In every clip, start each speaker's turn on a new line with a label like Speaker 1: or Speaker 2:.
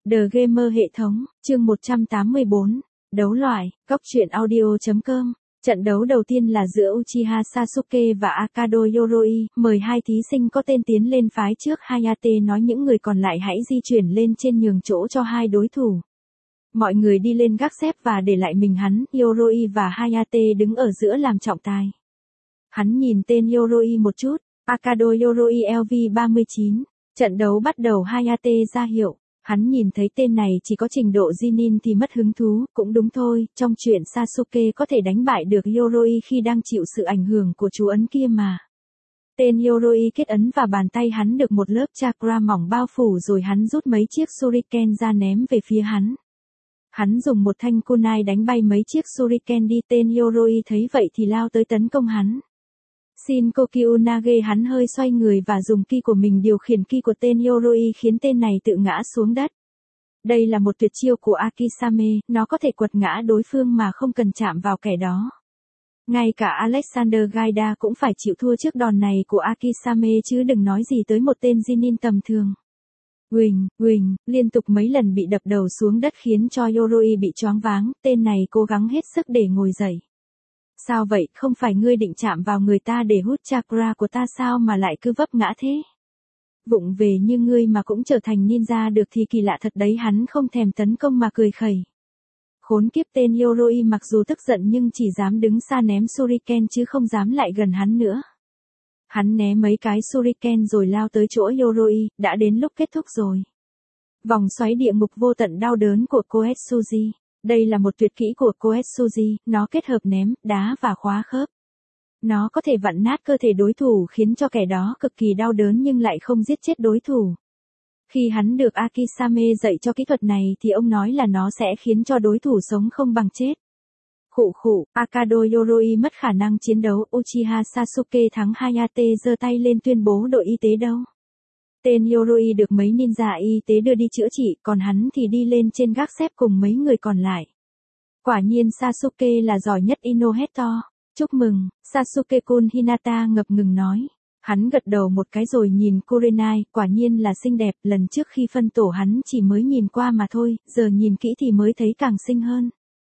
Speaker 1: The Gamer hệ thống, chương 184, đấu loại, góc truyện audio.com. Trận đấu đầu tiên là giữa Uchiha Sasuke và Akado Yoroi, mời hai thí sinh có tên tiến lên phái trước. Hayate nói những người còn lại hãy di chuyển lên trên nhường chỗ cho hai đối thủ. Mọi người đi lên gác xếp và để lại mình hắn, Yoroi và Hayate đứng ở giữa làm trọng tài. Hắn nhìn tên Yoroi một chút, Akado Yoroi LV39. Trận đấu bắt đầu. Hayate ra hiệu. Hắn nhìn thấy tên này chỉ có trình độ Jinin thì mất hứng thú, cũng đúng thôi, trong chuyện Sasuke có thể đánh bại được Yoroi khi đang chịu sự ảnh hưởng của chú ấn kia mà. Tên Yoroi kết ấn và bàn tay hắn được một lớp chakra mỏng bao phủ rồi hắn rút mấy chiếc shuriken ra ném về phía hắn. Hắn dùng một thanh kunai đánh bay mấy chiếc shuriken đi. Tên Yoroi thấy vậy thì lao tới tấn công hắn. Shinkoku Nage hắn hơi xoay người và dùng ki của mình điều khiển ki của tên Yoroi khiến tên này tự ngã xuống đất. Đây là một tuyệt chiêu của Akisame, nó có thể quật ngã đối phương mà không cần chạm vào kẻ đó. Ngay cả Alexander Gaida cũng phải chịu thua trước đòn này của Akisame chứ đừng nói gì tới một tên Jinin tầm thường. Huỳnh, liên tục mấy lần bị đập đầu xuống đất khiến cho Yoroi bị choáng váng, tên này cố gắng hết sức để ngồi dậy. Sao vậy, không phải ngươi định chạm vào người ta để hút chakra của ta sao mà lại cứ vấp ngã thế? Vụng về như ngươi mà cũng trở thành ninja được thì kỳ lạ thật đấy. Hắn không thèm tấn công mà cười khẩy. Khốn kiếp, tên Yoroi mặc dù tức giận nhưng chỉ dám đứng xa ném shuriken chứ không dám lại gần hắn nữa. Hắn né mấy cái shuriken rồi lao tới chỗ Yoroi, đã đến lúc kết thúc rồi. Vòng xoáy địa ngục vô tận đau đớn của Koetsuji. Đây là một tuyệt kỹ của Koetsuji, nó kết hợp ném, đá và khóa khớp. Nó có thể vặn nát cơ thể đối thủ khiến cho kẻ đó cực kỳ đau đớn nhưng lại không giết chết đối thủ. Khi hắn được Akisame dạy cho kỹ thuật này thì ông nói là nó sẽ khiến cho đối thủ sống không bằng chết. Akado Yoroi mất khả năng chiến đấu. Uchiha Sasuke thắng. Hayate giơ tay lên tuyên bố đội y tế đâu. Tên Yoroi được mấy ninja y tế đưa đi chữa trị, còn hắn thì đi lên trên gác xếp cùng mấy người còn lại. Quả nhiên Sasuke là giỏi nhất. Ino hét to. Chúc mừng, Sasuke-kun. Hinata ngập ngừng nói. Hắn gật đầu một cái rồi nhìn Kurenai, quả nhiên là xinh đẹp, lần trước khi phân tổ hắn chỉ mới nhìn qua mà thôi, giờ nhìn kỹ thì mới thấy càng xinh hơn.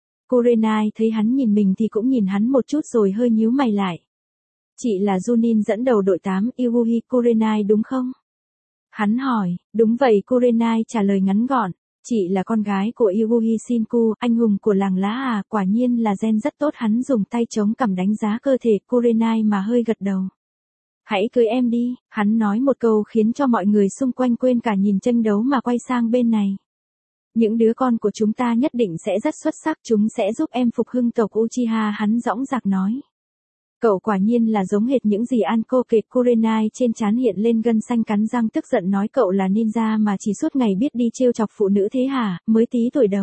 Speaker 1: Kurenai thấy hắn nhìn mình thì cũng nhìn hắn một chút rồi hơi nhíu mày lại. Chị là Junin dẫn đầu đội 8, Yuuhi Kurenai đúng không? Hắn hỏi. Đúng vậy, Kurenai trả lời ngắn gọn. Chị là con gái của Yuuhi Shinku, anh hùng của làng lá à, quả nhiên là gen rất tốt. Hắn dùng tay chống cằm đánh giá cơ thể Kurenai mà hơi gật đầu. Hãy cưới em đi, hắn nói một câu khiến cho mọi người xung quanh quên cả nhìn tranh đấu mà quay sang bên này. Những đứa con của chúng ta nhất định sẽ rất xuất sắc, chúng sẽ giúp em phục hưng tộc Uchiha. Hắn dõng dạc nói. Cậu quả nhiên là giống hệt những gì Anko kể. Kurenai trên trán hiện lên gân xanh cắn răng tức giận nói cậu là ninja mà chỉ suốt ngày biết đi trêu chọc phụ nữ thế hả, mới tí tuổi đầu.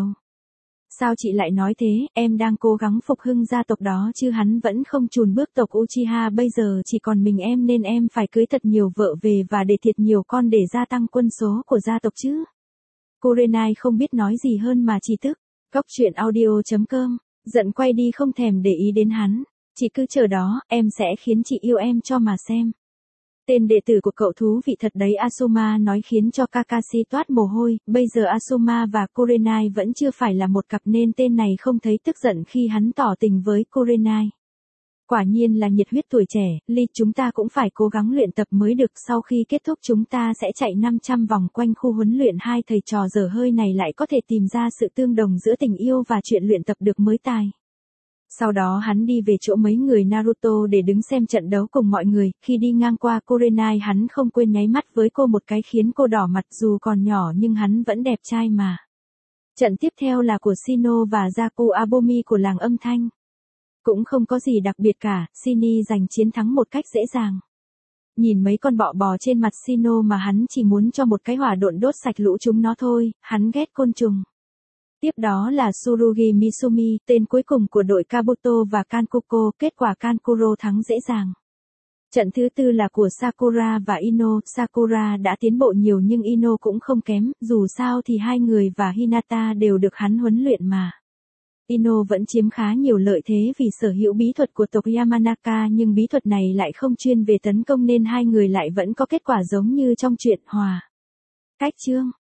Speaker 1: Sao chị lại nói thế, em đang cố gắng phục hưng gia tộc đó chứ. Hắn vẫn không chùn bước tộc Uchiha bây giờ chỉ còn mình em nên em phải cưới thật nhiều vợ về và để thiệt nhiều con để gia tăng quân số của gia tộc chứ. Kurenai không biết nói gì hơn mà chỉ tức. Góc truyện audio.com, giận quay đi không thèm để ý đến hắn. Chị cứ chờ đó, em sẽ khiến chị yêu em cho mà xem. Tên đệ tử của cậu thú vị thật đấy. Asuma nói khiến cho Kakashi toát mồ hôi. Bây giờ Asuma và Kurenai vẫn chưa phải là một cặp nên tên này không thấy tức giận khi hắn tỏ tình với Kurenai. Quả nhiên là nhiệt huyết tuổi trẻ. Lee, chúng ta cũng phải cố gắng luyện tập mới được. Sau khi kết thúc chúng ta sẽ chạy 500 vòng quanh khu huấn luyện. Hai thầy trò dở hơi này lại có thể tìm ra sự tương đồng giữa tình yêu và chuyện luyện tập được mới tài. Sau đó hắn đi về chỗ mấy người Naruto để đứng xem trận đấu cùng mọi người. Khi đi ngang qua Kurenai hắn không quên nháy mắt với cô một cái khiến cô đỏ mặt. Dù còn nhỏ nhưng hắn vẫn đẹp trai mà. Trận tiếp theo là của Shino và Zaku Abomi của làng âm thanh. Cũng không có gì đặc biệt cả, Shini giành chiến thắng một cách dễ dàng. Nhìn mấy con bọ bò trên mặt Shino mà hắn chỉ muốn cho một cái hỏa độn đốt sạch lũ chúng nó thôi, hắn ghét côn trùng. Tiếp đó là Tsurugi Misumi, tên cuối cùng của đội Kabuto và Kankuko, kết quả Kankuro thắng dễ dàng. Trận thứ tư là của Sakura và Ino, Sakura đã tiến bộ nhiều nhưng Ino cũng không kém, dù sao thì hai người và Hinata đều được hắn huấn luyện mà. Ino vẫn chiếm khá nhiều lợi thế vì sở hữu bí thuật của tộc Yamanaka nhưng bí thuật này lại không chuyên về tấn công nên hai người lại vẫn có kết quả giống như trong truyện hòa. Cách chương